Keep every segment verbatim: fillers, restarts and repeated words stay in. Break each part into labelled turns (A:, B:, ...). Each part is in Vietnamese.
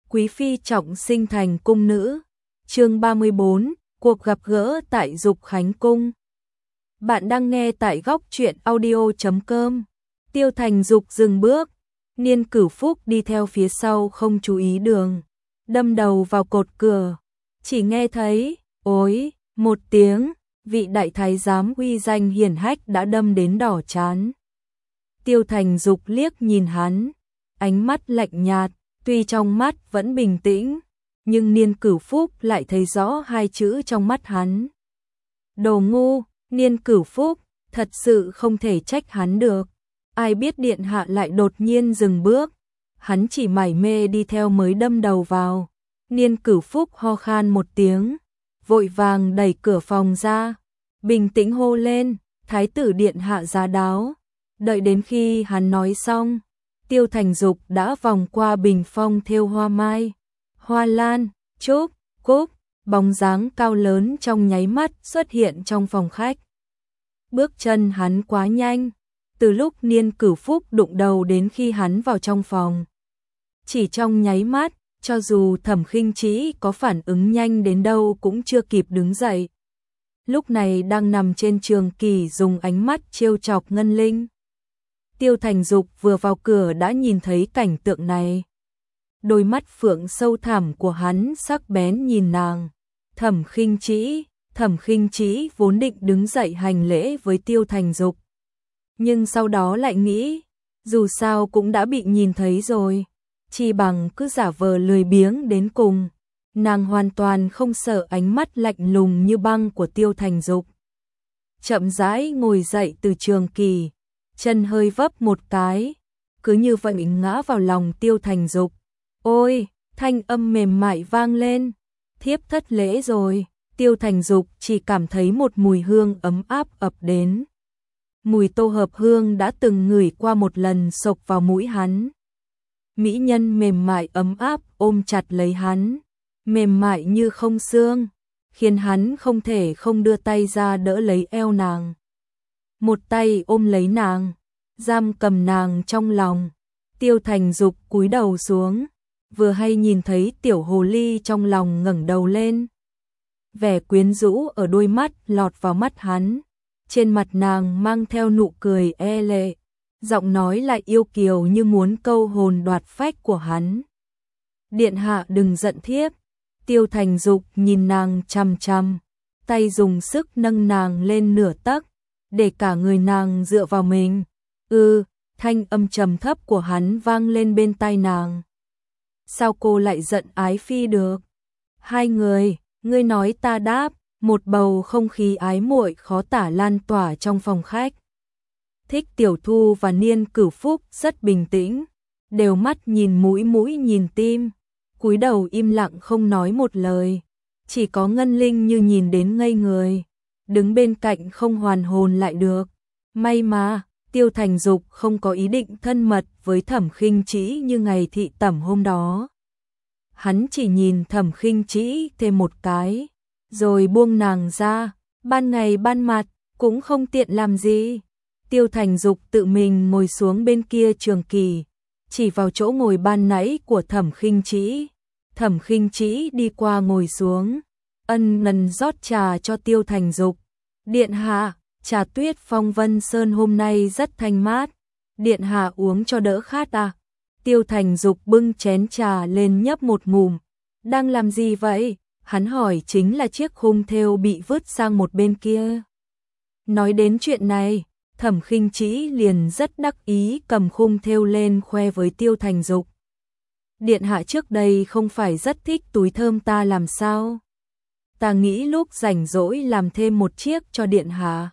A: quý phi trọng sinh thành cung nữ. Chương ba mươi bốn, cuộc gặp gỡ tại Dục Khánh cung. Bạn đang nghe tại góc truyện audio chấm com. Tiêu Thành Dục dừng bước, Niên Cửu Phúc đi theo phía sau không chú ý đường, đâm đầu vào cột cửa. Chỉ nghe thấy ối một tiếng, vị đại thái giám uy danh hiển hách đã đâm đến đỏ trán. Tiêu Thành Dục liếc nhìn hắn, ánh mắt lạnh nhạt, tuy trong mắt vẫn bình tĩnh, nhưng Niên Cửu Phúc lại thấy rõ hai chữ trong mắt hắn. Đồ ngu. Niên Cửu Phúc thật sự không thể trách hắn được. Ai biết điện hạ lại đột nhiên dừng bước, hắn chỉ mải mê đi theo mới đâm đầu vào. Niên Cửu Phúc ho khan một tiếng, vội vàng đẩy cửa phòng ra, bình tĩnh hô lên, thái tử điện hạ giá đáo. Đợi đến khi hắn nói xong, Tiêu Thành Dục đã vòng qua bình phong thêu hoa mai, hoa lan, trúc, cúc, bóng dáng cao lớn trong nháy mắt xuất hiện trong phòng khách. Bước chân hắn quá nhanh, từ lúc Niên Cửu Phúc đụng đầu đến khi hắn vào trong phòng, chỉ trong nháy mắt, cho dù Thẩm Khinh Trĩ có phản ứng nhanh đến đâu cũng chưa kịp đứng dậy. Lúc này đang nằm trên trường kỷ dùng ánh mắt trêu chọc Ngân Linh. Tiêu Thành Dục vừa vào cửa đã nhìn thấy cảnh tượng này. Đôi mắt phượng sâu thẳm của hắn sắc bén nhìn nàng. Thẩm Khinh Trĩ, Thẩm Khinh Trĩ vốn định đứng dậy hành lễ với Tiêu Thành Dục, nhưng sau đó lại nghĩ, dù sao cũng đã bị nhìn thấy rồi, chi bằng cứ giả vờ lười biếng đến cùng. Nàng hoàn toàn không sợ ánh mắt lạnh lùng như băng của Tiêu Thành Dục. Chậm rãi ngồi dậy từ trường kỷ, chân hơi vấp một cái, cứ như vậy ngã vào lòng Tiêu Thành Dục. Ôi, thanh âm mềm mại vang lên, thiếp thất lễ rồi. Tiêu Thành Dục chỉ cảm thấy một mùi hương ấm áp ập đến. Mùi tô hợp hương đã từng ngửi qua một lần xộc vào mũi hắn. Mỹ nhân mềm mại ấm áp ôm chặt lấy hắn, mềm mại như không xương, khiến hắn không thể không đưa tay ra đỡ lấy eo nàng. Một tay ôm lấy nàng, giam cầm nàng trong lòng. Tiêu Thành Dục cúi đầu xuống, vừa hay nhìn thấy tiểu hồ ly trong lòng ngẩng đầu lên. Vẻ quyến rũ ở đôi mắt lọt vào mắt hắn, trên mặt nàng mang theo nụ cười e lệ, giọng nói lại yêu kiều như muốn câu hồn đoạt phách của hắn. Điện hạ đừng giận thiếp. Tiêu Thành Dục nhìn nàng chằm chằm, tay dùng sức nâng nàng lên nửa tấc, để cả người nàng dựa vào mình. Ừ, thanh âm trầm thấp của hắn vang lên bên tai nàng. Sao cô lại giận ái phi được? Hai người, ngươi nói ta đáp, một bầu không khí ái muội khó tả lan tỏa trong phòng khách. Thích Tiểu Thu và Niên Cửu Phúc rất bình tĩnh, đều mắt nhìn mũi mũi nhìn tim, cúi đầu im lặng không nói một lời. Chỉ có Ngân Linh như nhìn đến ngây người, đứng bên cạnh không hoàn hồn lại được. May mà Tiêu Thành Dục không có ý định thân mật với Thẩm Khinh Trĩ như ngày thị tẩm hôm đó. Hắn chỉ nhìn Thẩm Khinh Trĩ thêm một cái, rồi buông nàng ra, ban ngày ban mặt, cũng không tiện làm gì. Tiêu Thành Dục tự mình ngồi xuống bên kia trường kỷ, chỉ vào chỗ ngồi ban nãy của Thẩm Khinh Trĩ. Thẩm Khinh Trĩ đi qua ngồi xuống, ân cần rót trà cho Tiêu Thành Dục. Điện hạ, trà tuyết phong Vân Sơn hôm nay rất thanh mát, điện hạ uống cho đỡ khát à? Tiêu Thành Dục bưng chén trà lên nhấp một ngụm. Đang làm gì vậy? Hắn hỏi chính là chiếc khung thêu bị vứt sang một bên kia. Nói đến chuyện này, Thẩm Khinh Trĩ liền rất đắc ý cầm khung thêu lên khoe với Tiêu Thành Dục. Điện hạ trước đây không phải rất thích túi thơm ta làm sao? Ta nghĩ lúc rảnh rỗi làm thêm một chiếc cho điện hạ.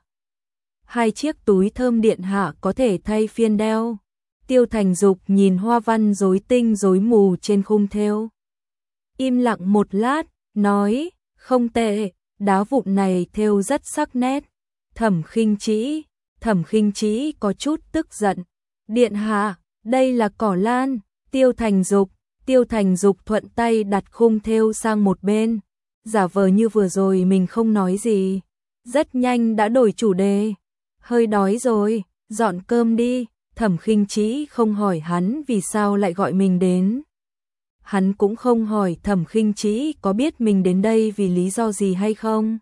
A: Hai chiếc túi thơm điện hạ có thể thay phiên đeo. Tiêu Thành Dục nhìn hoa văn rối tinh rối mù trên khung thêu, im lặng một lát, nói, không tệ, đá vụn này thêu rất sắc nét. Thẩm Khinh Trĩ, Thẩm Khinh Trĩ có chút tức giận. Điện hạ, đây là cỏ lan. Tiêu Thành Dục, Tiêu Thành Dục thuận tay đặt khung thêu sang một bên, giả vờ như vừa rồi mình không nói gì. Rất nhanh đã đổi chủ đề. Hơi đói rồi, dọn cơm đi. Thẩm Khinh Trĩ không hỏi hắn vì sao lại gọi mình đến. Hắn cũng không hỏi Thẩm Khinh Trĩ có biết mình đến đây vì lý do gì hay không.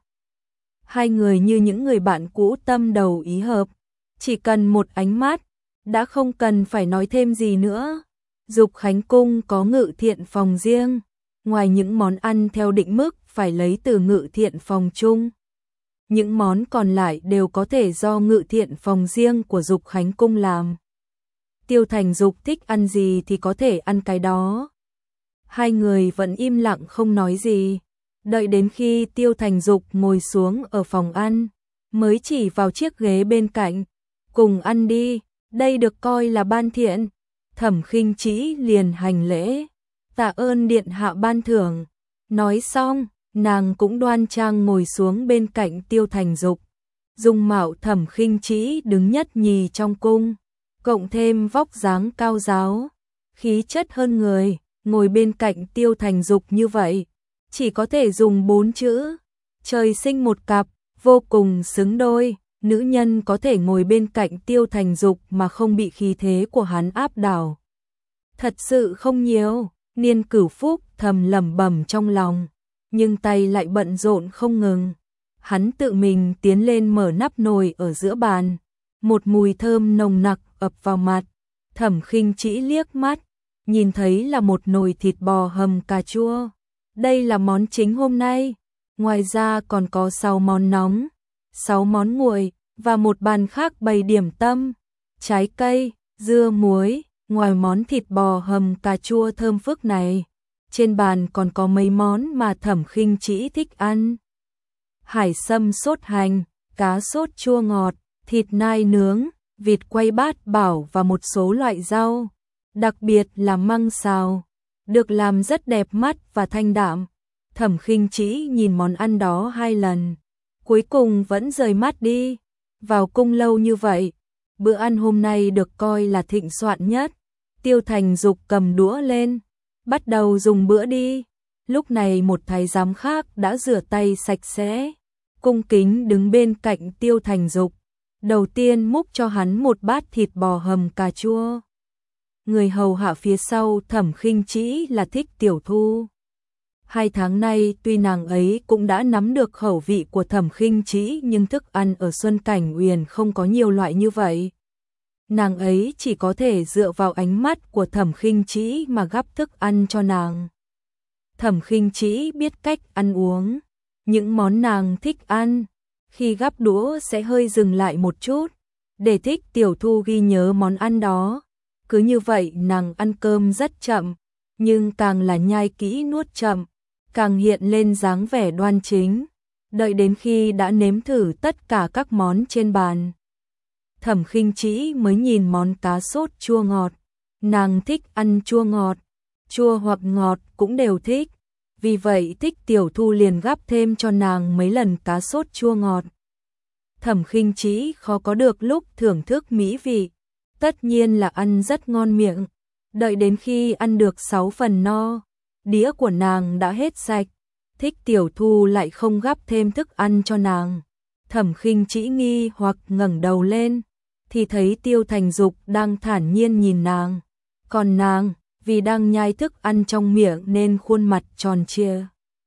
A: Hai người như những người bạn cũ tâm đầu ý hợp, chỉ cần một ánh mắt, đã không cần phải nói thêm gì nữa. Dục Khánh Cung có ngự thiện phòng riêng, ngoài những món ăn theo định mức phải lấy từ ngự thiện phòng chung. Những món còn lại đều có thể do ngự thiện phòng riêng của Dục Khánh Cung làm. Tiêu Thành Dục thích ăn gì thì có thể ăn cái đó. Hai người vẫn im lặng không nói gì, đợi đến khi Tiêu Thành Dục ngồi xuống ở phòng ăn, mới chỉ vào chiếc ghế bên cạnh, cùng ăn đi, đây được coi là ban thiện. Thẩm Khinh Trĩ liền hành lễ, tạ ơn điện hạ ban thưởng. Nói xong, nàng cũng đoan trang ngồi xuống bên cạnh Tiêu Thành Dục. Dung mạo Thẩm Khinh Trĩ đứng nhất nhì trong cung, cộng thêm vóc dáng cao ráo, khí chất hơn người, ngồi bên cạnh Tiêu Thành Dục như vậy, chỉ có thể dùng bốn chữ, trời sinh một cặp, vô cùng xứng đôi. Nữ nhân có thể ngồi bên cạnh Tiêu Thành Dục mà không bị khí thế của hắn áp đảo, thật sự không nhiều. Niên Cửu Phúc thầm lẩm bẩm trong lòng, nhưng tay lại bận rộn không ngừng. Hắn tự mình tiến lên mở nắp nồi ở giữa bàn, một mùi thơm nồng nặc ập vào mặt. Thẩm Khinh Trĩ liếc mắt, nhìn thấy là một nồi thịt bò hầm cà chua. Đây là món chính hôm nay, ngoài ra còn có sáu món nóng, sáu món nguội và một bàn khác bày điểm tâm, trái cây, dưa muối. Ngoài món thịt bò hầm cà chua thơm phức này, trên bàn còn có mấy món mà Thẩm Khinh Trĩ thích ăn. Hải sâm sốt hành, cá sốt chua ngọt, thịt nai nướng, vịt quay bát bảo và một số loại rau, đặc biệt là măng xào, được làm rất đẹp mắt và thanh đạm. Thẩm Khinh Trĩ nhìn món ăn đó hai lần, cuối cùng vẫn rời mắt đi. Vào cung lâu như vậy, bữa ăn hôm nay được coi là thịnh soạn nhất. Tiêu Thành Dục cầm đũa lên, bắt đầu dùng bữa đi. Lúc này một thái giám khác đã rửa tay sạch sẽ, cung kính đứng bên cạnh Tiêu Thành Dục. Đầu tiên múc cho hắn một bát thịt bò hầm cà chua. Người hầu hạ phía sau Thẩm Khinh Trĩ là Thích Tiểu Thu. Hai tháng nay tuy nàng ấy cũng đã nắm được khẩu vị của Thẩm Khinh Trĩ, nhưng thức ăn ở Xuân Cảnh Uyển không có nhiều loại như vậy. Nàng ấy chỉ có thể dựa vào ánh mắt của Thẩm Khinh Trĩ mà gắp thức ăn cho nàng. Thẩm Khinh Trĩ biết cách ăn uống, những món nàng thích ăn, khi gắp đũa sẽ hơi dừng lại một chút, để Thích Tiểu Thu ghi nhớ món ăn đó. Cứ như vậy nàng ăn cơm rất chậm, nhưng càng là nhai kỹ nuốt chậm, càng hiện lên dáng vẻ đoan chính. Đợi đến khi đã nếm thử tất cả các món trên bàn, Thẩm Khinh Trĩ mới nhìn món cá sốt chua ngọt. Nàng thích ăn chua ngọt, chua hoặc ngọt cũng đều thích. Vì vậy Thích Tiểu Thu liền gắp thêm cho nàng mấy lần cá sốt chua ngọt. Thẩm Khinh Trĩ khó có được lúc thưởng thức mỹ vị, tất nhiên là ăn rất ngon miệng. Đợi đến khi ăn được sáu phần no, đĩa của nàng đã hết sạch. Thích Tiểu Thu lại không gắp thêm thức ăn cho nàng. Thẩm Khinh Trĩ nghi hoặc ngẩng đầu lên, thì thấy Tiêu Thành Dục đang thản nhiên nhìn nàng. Còn nàng, vì đang nhai thức ăn trong miệng nên khuôn mặt tròn trịa,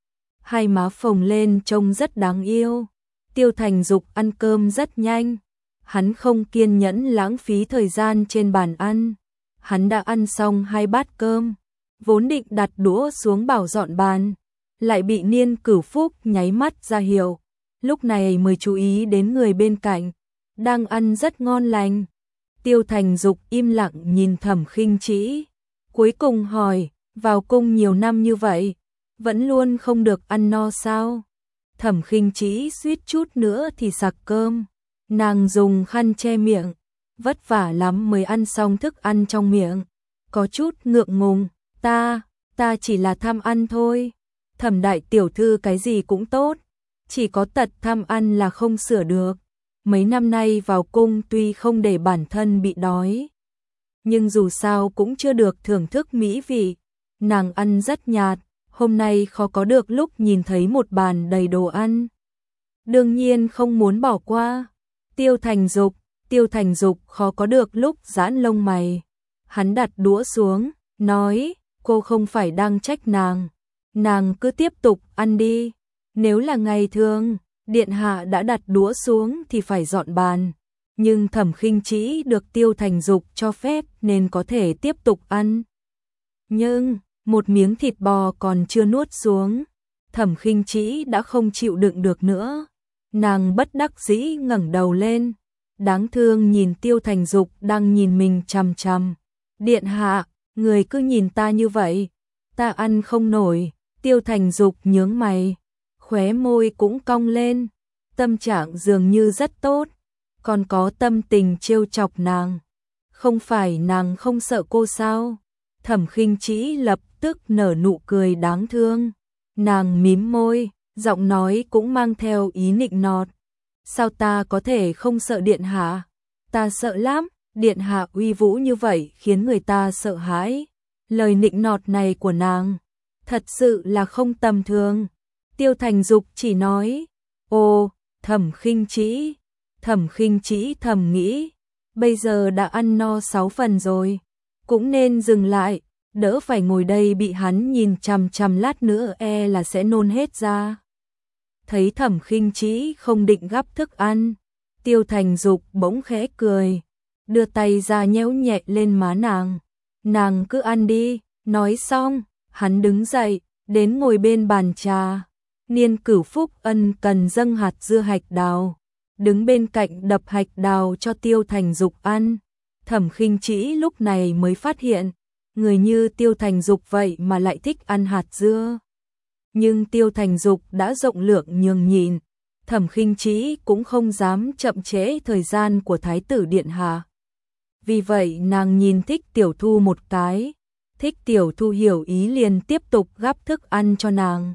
A: hai má phồng lên trông rất đáng yêu. Tiêu Thành Dục ăn cơm rất nhanh, hắn không kiên nhẫn lãng phí thời gian trên bàn ăn. Hắn đã ăn xong hai bát cơm, vốn định đặt đũa xuống bảo dọn bàn, lại bị Niên Cửu Phúc nháy mắt ra hiệu, lúc này mới chú ý đến người bên cạnh, đang ăn rất ngon lành. Tiêu Thành Dục im lặng nhìn Thẩm Khinh Trĩ, cuối cùng hỏi, vào cung nhiều năm như vậy, vẫn luôn không được ăn no sao? Thẩm Khinh Trĩ suýt chút nữa thì sặc cơm, nàng dùng khăn che miệng, vất vả lắm mới ăn xong thức ăn trong miệng, có chút ngượng ngùng, ta, ta chỉ là tham ăn thôi. Thẩm đại tiểu thư cái gì cũng tốt, chỉ có tật tham ăn là không sửa được. Mấy năm nay vào cung tuy không để bản thân bị đói, nhưng dù sao cũng chưa được thưởng thức mỹ vị. Nàng ăn rất nhạt, hôm nay khó có được lúc nhìn thấy một bàn đầy đồ ăn, đương nhiên không muốn bỏ qua. Tiêu Thành Dục, Tiêu Thành Dục khó có được lúc giãn lông mày. Hắn đặt đũa xuống, nói, cô không phải đang trách nàng, nàng cứ tiếp tục ăn đi. Nếu là ngày thường, điện hạ đã đặt đũa xuống thì phải dọn bàn, nhưng Thẩm Khinh Trĩ được Tiêu Thành Dục cho phép nên có thể tiếp tục ăn. Nhưng, một miếng thịt bò còn chưa nuốt xuống, Thẩm Khinh Trĩ đã không chịu đựng được nữa. Nàng bất đắc dĩ ngẩng đầu lên, đáng thương nhìn Tiêu Thành Dục đang nhìn mình chằm chằm. Điện hạ, người cứ nhìn ta như vậy, ta ăn không nổi. Tiêu Thành Dục nhướng mày, khóe môi cũng cong lên, tâm trạng dường như rất tốt, còn có tâm tình trêu chọc nàng. Không phải nàng không sợ cô sao? Thẩm Khinh Trĩ lập tức nở nụ cười đáng thương. Nàng mím môi, giọng nói cũng mang theo ý nịnh nọt. Sao ta có thể không sợ điện hạ? Ta sợ lắm, điện hạ uy vũ như vậy khiến người ta sợ hãi. Lời nịnh nọt này của nàng thật sự là không tầm thường. Tiêu Thành Dục chỉ nói, ô, Thẩm Khinh Trĩ. Thẩm Khinh Trĩ thầm nghĩ, bây giờ đã ăn no sáu phần rồi, cũng nên dừng lại, đỡ phải ngồi đây bị hắn nhìn chằm chằm, lát nữa e là sẽ nôn hết ra. Thấy Thẩm Khinh Trĩ không định gắp thức ăn, Tiêu Thành Dục bỗng khẽ cười, đưa tay ra nhéo nhẹ lên má nàng. Nàng cứ ăn đi. Nói xong, hắn đứng dậy, đến ngồi bên bàn trà. Niên Cửu Phúc ân cần dâng hạt dưa hạch đào, đứng bên cạnh đập hạch đào cho Tiêu Thành Dục ăn. Thẩm Khinh Trĩ lúc này mới phát hiện, người như Tiêu Thành Dục vậy mà lại thích ăn hạt dưa. Nhưng Tiêu Thành Dục đã rộng lượng nhường nhịn, Thẩm Khinh Trĩ cũng không dám chậm trễ thời gian của Thái tử điện hạ. Vì vậy nàng nhìn Thích Tiểu Thu một cái, Thích Tiểu Thu hiểu ý liền tiếp tục gắp thức ăn cho nàng.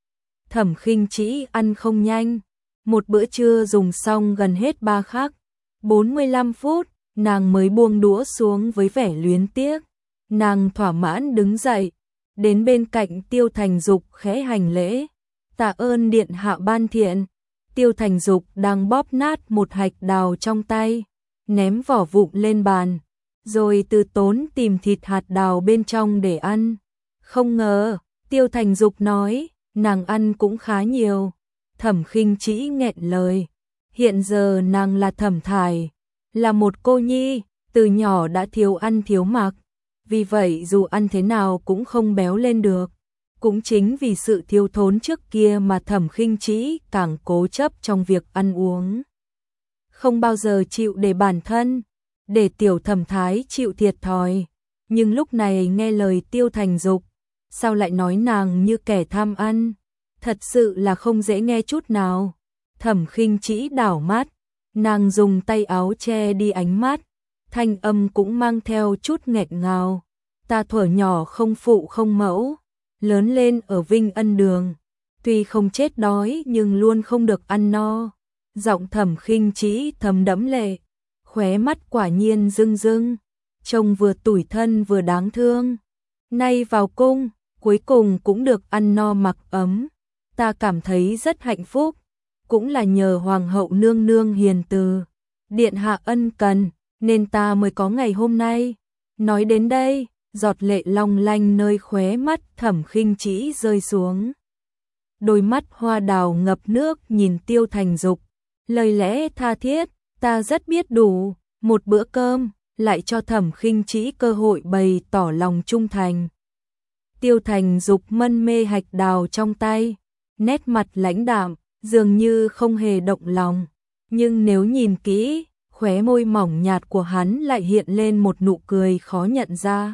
A: Thẩm Khinh Trĩ ăn không nhanh, một bữa trưa dùng xong gần hết ba khắc, bốn mươi lăm phút, nàng mới buông đũa xuống với vẻ luyến tiếc. Nàng thỏa mãn đứng dậy, đến bên cạnh Tiêu Thành Dục khẽ hành lễ, tạ ơn điện hạ ban thiện. Tiêu Thành Dục đang bóp nát một hạch đào trong tay, ném vỏ vụn lên bàn, rồi từ tốn tìm thịt hạt đào bên trong để ăn. Không ngờ, Tiêu Thành Dục nói, nàng ăn cũng khá nhiều. Thẩm Khinh Trĩ nghẹn lời, hiện giờ nàng là Thẩm Thải, là một cô nhi, từ nhỏ đã thiếu ăn thiếu mặc, vì vậy dù ăn thế nào cũng không béo lên được. Cũng chính vì sự thiếu thốn trước kia mà Thẩm Khinh Trĩ càng cố chấp trong việc ăn uống, không bao giờ chịu để bản thân, để tiểu Thẩm Thái chịu thiệt thòi. Nhưng lúc này nghe lời Tiêu Thành Dục, sao lại nói nàng như kẻ tham ăn, thật sự là không dễ nghe chút nào. Thẩm Khinh Trĩ đảo mắt, nàng dùng tay áo che đi ánh mắt, thanh âm cũng mang theo chút nghẹn ngào. Ta thuở nhỏ không phụ không mẫu, lớn lên ở Vinh Ân Đường, tuy không chết đói nhưng luôn không được ăn no. Giọng Thẩm Khinh Trĩ thấm đẫm lệ, khóe mắt quả nhiên rưng rưng, trông vừa tủi thân vừa đáng thương. Nay vào cung, cuối cùng cũng được ăn no mặc ấm, ta cảm thấy rất hạnh phúc, cũng là nhờ hoàng hậu nương nương hiền từ, điện hạ ân cần, nên ta mới có ngày hôm nay. Nói đến đây, giọt lệ long lanh nơi khóe mắt Thẩm Khinh Trĩ rơi xuống. Đôi mắt hoa đào ngập nước nhìn Tiêu Thành Dục, lời lẽ tha thiết, ta rất biết đủ. Một bữa cơm lại cho Thẩm Khinh Trĩ cơ hội bày tỏ lòng trung thành. Tiêu Thành Dục mân mê hạch đào trong tay, nét mặt lãnh đạm, dường như không hề động lòng, nhưng nếu nhìn kỹ, khóe môi mỏng nhạt của hắn lại hiện lên một nụ cười khó nhận ra.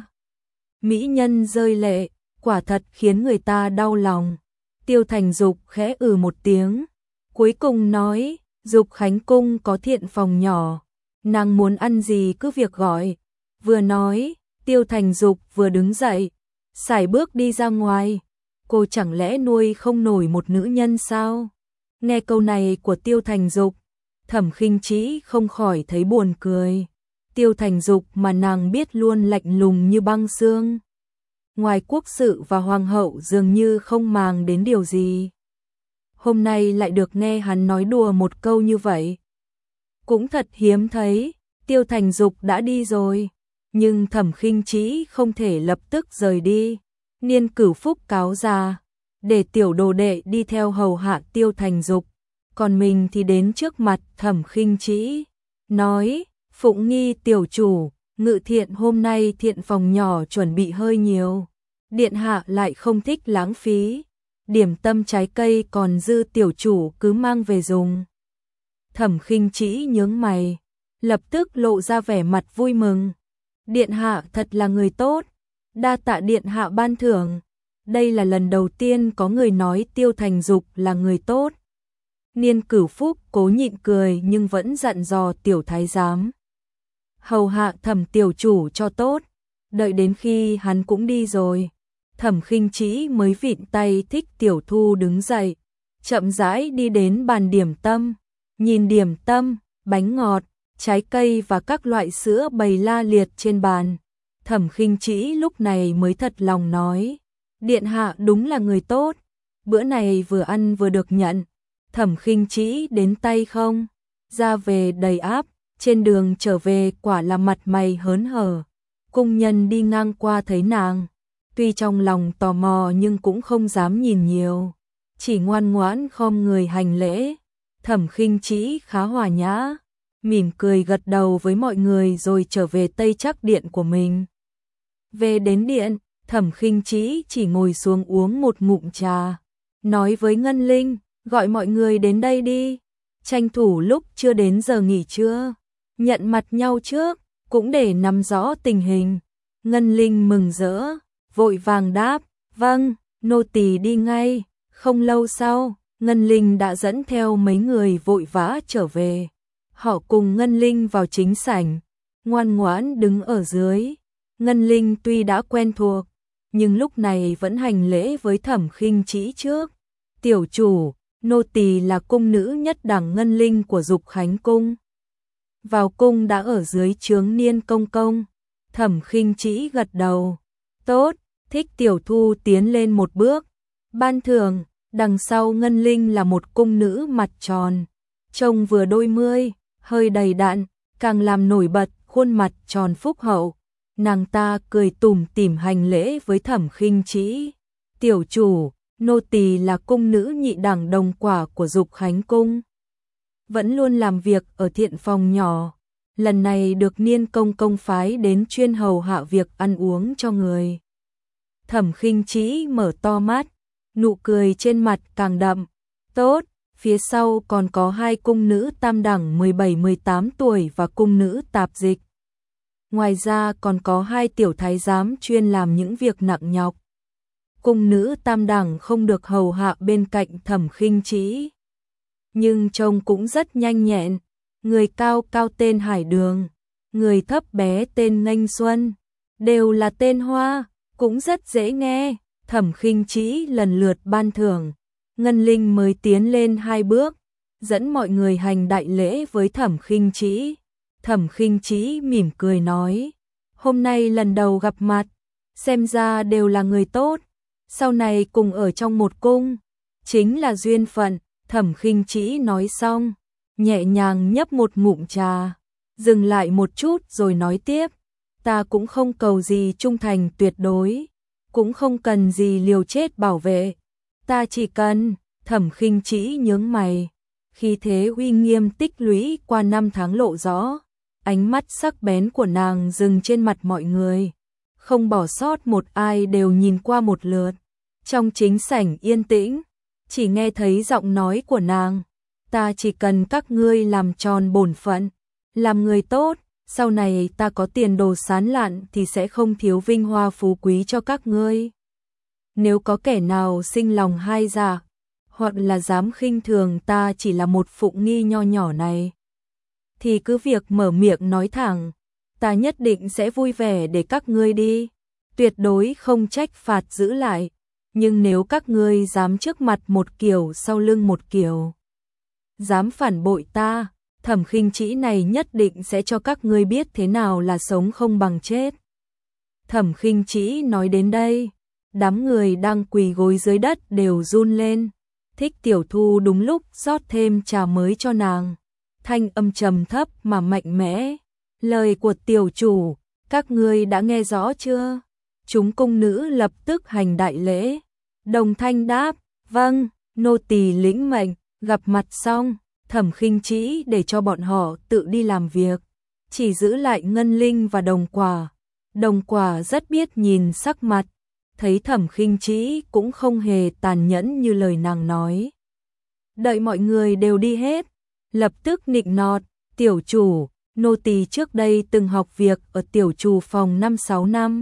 A: Mỹ nhân rơi lệ, quả thật khiến người ta đau lòng. Tiêu Thành Dục khẽ ừ một tiếng, cuối cùng nói, Dục Khánh Cung có thiện phòng nhỏ, nàng muốn ăn gì cứ việc gọi. Vừa nói, Tiêu Thành Dục vừa đứng dậy, sải bước đi ra ngoài. Cô chẳng lẽ nuôi không nổi một nữ nhân sao? Nghe câu này của Tiêu Thành Dục, Thẩm Khinh Trĩ không khỏi thấy buồn cười. Tiêu Thành Dục mà nàng biết luôn lạnh lùng như băng xương. Ngoài quốc sự và hoàng hậu dường như không màng đến điều gì. Hôm nay lại được nghe hắn nói đùa một câu như vậy. Cũng thật hiếm thấy. Tiêu Thành Dục đã đi rồi, nhưng Thẩm Khinh Trĩ không thể lập tức rời đi. Niên Cửu Phúc cáo già, để tiểu đồ đệ đi theo hầu hạ Tiêu Thành Dục, còn mình thì đến trước mặt Thẩm Khinh Trĩ, nói: "Phụng nghi tiểu chủ, Ngự Thiện hôm nay thiện phòng nhỏ chuẩn bị hơi nhiều, điện hạ lại không thích lãng phí, điểm tâm trái cây còn dư tiểu chủ cứ mang về dùng." Thẩm Khinh Trĩ nhướng mày, lập tức lộ ra vẻ mặt vui mừng. Điện hạ thật là người tốt, đa tạ điện hạ ban thưởng. Đây là lần đầu tiên có người nói Tiêu Thành Dục là người tốt. Niên Cửu Phúc cố nhịn cười nhưng vẫn dặn dò tiểu thái giám: "Hầu hạ Thẩm tiểu chủ cho tốt, đợi đến khi hắn cũng đi rồi." Thẩm Khinh Trĩ mới vịn tay Thích Tiểu Thu đứng dậy, chậm rãi đi đến bàn điểm tâm, nhìn điểm tâm, bánh ngọt, trái cây và các loại sữa bày la liệt trên bàn. Thẩm Khinh Trĩ lúc này mới thật lòng nói: "Điện hạ đúng là người tốt, bữa này vừa ăn vừa được nhận." Thẩm Khinh Trĩ đến tay không, ra về đầy áp, trên đường trở về quả là mặt mày hớn hở. Cung nhân đi ngang qua thấy nàng, tuy trong lòng tò mò nhưng cũng không dám nhìn nhiều, chỉ ngoan ngoãn khom người hành lễ. Thẩm Khinh Trĩ khá hòa nhã, mỉm cười gật đầu với mọi người rồi trở về Tây Trắc điện của mình. Về đến điện, Thẩm Khinh Trĩ chỉ ngồi xuống uống một ngụm trà, nói với Ngân Linh: "Gọi mọi người đến đây đi, tranh thủ lúc chưa đến giờ nghỉ trưa, nhận mặt nhau trước, cũng để nắm rõ tình hình." Ngân Linh mừng rỡ, vội vàng đáp: "Vâng, nô tỳ đi ngay." Không lâu sau, Ngân Linh đã dẫn theo mấy người vội vã trở về. Họ cùng Ngân Linh vào chính sảnh, ngoan ngoãn đứng ở dưới. Ngân Linh tuy đã quen thuộc, nhưng lúc này vẫn hành lễ với Thẩm Khinh Trĩ trước. "Tiểu chủ, nô tỳ là cung nữ nhất đẳng Ngân Linh của Dục Khánh cung. Vào cung đã ở dưới trướng Niên công công." Thẩm Khinh Trĩ gật đầu. "Tốt." Thích Tiểu Thu tiến lên một bước, ban thưởng. Đằng sau Ngân Linh là một cung nữ mặt tròn, trông vừa đôi mươi, hơi đầy đặn, càng làm nổi bật khuôn mặt tròn phúc hậu. Nàng ta cười tủm tỉm hành lễ với Thẩm Khinh Trĩ: "Tiểu chủ, nô tỳ là cung nữ nhị đẳng đồng quả của Dục Khánh cung, vẫn luôn làm việc ở thiện phòng nhỏ, lần này được Niên công công phái đến chuyên hầu hạ việc ăn uống cho người." Thẩm Khinh Trĩ mở to mắt, nụ cười trên mặt càng đậm. "Tốt." Phía sau còn có hai cung nữ tam đẳng mười bảy mười tám tuổi và cung nữ tạp dịch. Ngoài ra còn có hai tiểu thái giám chuyên làm những việc nặng nhọc. Cung nữ tam đẳng không được hầu hạ bên cạnh Thẩm Khinh Trĩ, nhưng trông cũng rất nhanh nhẹn. Người cao cao tên Hải Đường, người thấp bé tên Nghênh Xuân, đều là tên hoa, cũng rất dễ nghe. Thẩm Khinh Trĩ lần lượt ban thưởng. Ngân Linh mới tiến lên hai bước, dẫn mọi người hành đại lễ với Thẩm Khinh Trĩ. Thẩm Khinh Trĩ mỉm cười nói: "Hôm nay lần đầu gặp mặt, xem ra đều là người tốt, sau này cùng ở trong một cung, chính là duyên phận." Thẩm Khinh Trĩ nói xong, nhẹ nhàng nhấp một ngụm trà, dừng lại một chút rồi nói tiếp: "Ta cũng không cầu gì trung thành tuyệt đối, cũng không cần gì liều chết bảo vệ, ta chỉ cần..." Thẩm Khinh Trĩ nhướng mày, khí thế uy nghiêm tích lũy qua năm tháng lộ rõ, ánh mắt sắc bén của nàng dừng trên mặt mọi người, không bỏ sót một ai, đều nhìn qua một lượt. Trong chính sảnh yên tĩnh, chỉ nghe thấy giọng nói của nàng: "Ta chỉ cần các ngươi làm tròn bổn phận, làm người tốt, sau này ta có tiền đồ sán lạn thì sẽ không thiếu vinh hoa phú quý cho các ngươi. Nếu có kẻ nào sinh lòng hai dạ, hoặc là dám khinh thường ta chỉ là một phụng nghi nho nhỏ này, thì cứ việc mở miệng nói thẳng, ta nhất định sẽ vui vẻ để các ngươi đi, tuyệt đối không trách phạt giữ lại. Nhưng nếu các ngươi dám trước mặt một kiểu sau lưng một kiểu, dám phản bội ta, Thẩm Khinh Trĩ này nhất định sẽ cho các ngươi biết thế nào là sống không bằng chết." Thẩm Khinh Trĩ nói đến đây, đám người đang quỳ gối dưới đất đều run lên. Thích Tiểu Thu đúng lúc rót thêm trà mới cho nàng, thanh âm trầm thấp mà mạnh mẽ: "Lời của tiểu chủ, các ngươi đã nghe rõ chưa? Chúng cung nữ lập tức hành đại lễ, đồng thanh đáp, vâng, nô tỳ lĩnh mệnh. Gặp mặt xong, Thẩm Khinh Trĩ để cho bọn họ tự đi làm việc, chỉ giữ lại Ngân Linh và Đồng Quả. Đồng Quả rất biết nhìn sắc mặt, thấy Thẩm Khinh Trĩ cũng không hề tàn nhẫn như lời nàng nói. Đợi mọi người đều đi hết, lập tức nịnh nọt, tiểu chủ, nô tỳ trước đây từng học việc ở tiểu chủ phòng năm sáu năm.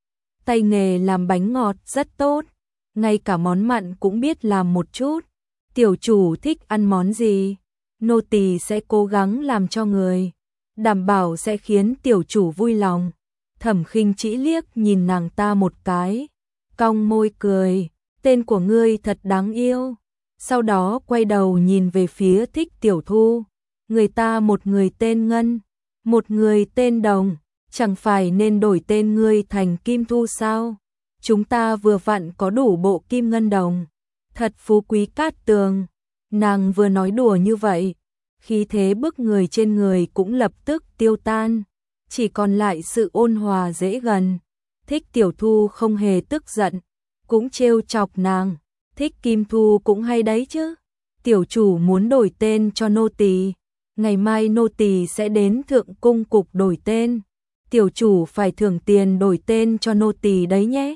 A: Tay nghề làm bánh ngọt rất tốt, ngay cả món mặn cũng biết làm một chút. Tiểu chủ thích ăn món gì, nô tỳ sẽ cố gắng làm cho người, đảm bảo sẽ khiến tiểu chủ vui lòng. Thẩm Khinh Trĩ liếc nhìn nàng ta một cái, cong môi cười, tên của ngươi thật đáng yêu. Sau đó quay đầu nhìn về phía Thích Tiểu Thu, người ta một người tên Ngân, một người tên Đồng, chẳng phải nên đổi tên ngươi thành Kim Thu sao? Chúng ta vừa vặn có đủ bộ Kim Ngân Đồng, thật phú quý cát tường. Nàng vừa nói đùa như vậy, khí thế bức người trên người cũng lập tức tiêu tan, chỉ còn lại sự ôn hòa dễ gần. Thích Tiểu Thu không hề tức giận, cũng trêu chọc nàng. Thích Kim Thu cũng hay đấy chứ. Tiểu chủ muốn đổi tên cho nô tỳ, ngày mai nô tỳ sẽ đến thượng cung cục đổi tên. Tiểu chủ phải thưởng tiền đổi tên cho nô tỳ đấy nhé.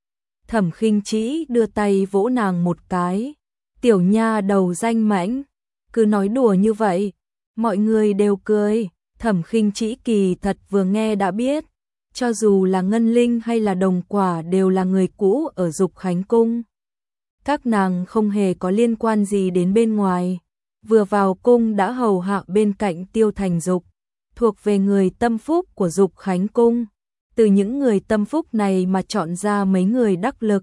A: Thẩm Khinh Trĩ đưa tay vỗ nàng một cái. Tiểu nha đầu danh mãnh, cứ nói đùa như vậy, mọi người đều cười. Thẩm Khinh Trĩ kỳ thật vừa nghe đã biết, cho dù là Ngân Linh hay là Đồng Quả đều là người cũ ở Dục Khánh cung. Các nàng không hề có liên quan gì đến bên ngoài, vừa vào cung đã hầu hạ bên cạnh Tiêu Thành Dục, thuộc về người tâm phúc của Dục Khánh cung. Từ những người tâm phúc này mà chọn ra mấy người đắc lực,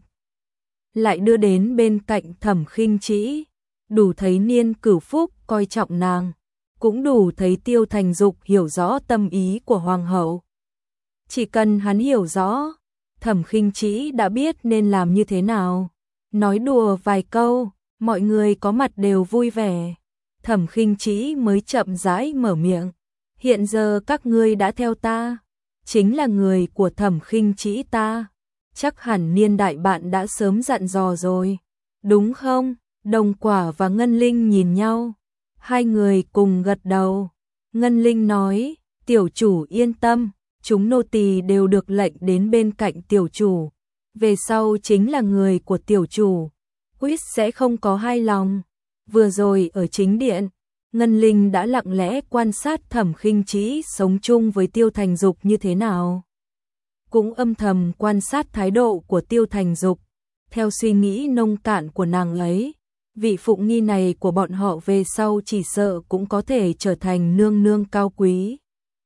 A: lại đưa đến bên cạnh Thẩm Khinh Trĩ, đủ thấy Niên Cửu Phúc coi trọng nàng, cũng đủ thấy Tiêu Thành Dục hiểu rõ tâm ý của hoàng hậu. Chỉ cần hắn hiểu rõ, Thẩm Khinh Trĩ đã biết nên làm như thế nào. Nói đùa vài câu, mọi người có mặt đều vui vẻ. Thẩm Khinh Trĩ mới chậm rãi mở miệng, hiện giờ các ngươi đã theo ta, chính là người của Thẩm Khinh Trĩ ta, chắc hẳn Niên đại bạn đã sớm dặn dò rồi, đúng không? Đồng Quả và Ngân Linh nhìn nhau, hai người cùng gật đầu. Ngân Linh nói, tiểu chủ yên tâm, chúng nô tỳ đều được lệnh đến bên cạnh tiểu chủ, về sau chính là người của tiểu chủ, quyết sẽ không có hai lòng. Vừa rồi ở chính điện, Ngân Linh đã lặng lẽ quan sát Thẩm Khinh Trĩ sống chung với Tiêu Thành Dục như thế nào, cũng âm thầm quan sát thái độ của Tiêu Thành Dục. Theo suy nghĩ nông cạn của nàng ấy, vị phụng nghi này của bọn họ về sau chỉ sợ cũng có thể trở thành nương nương cao quý.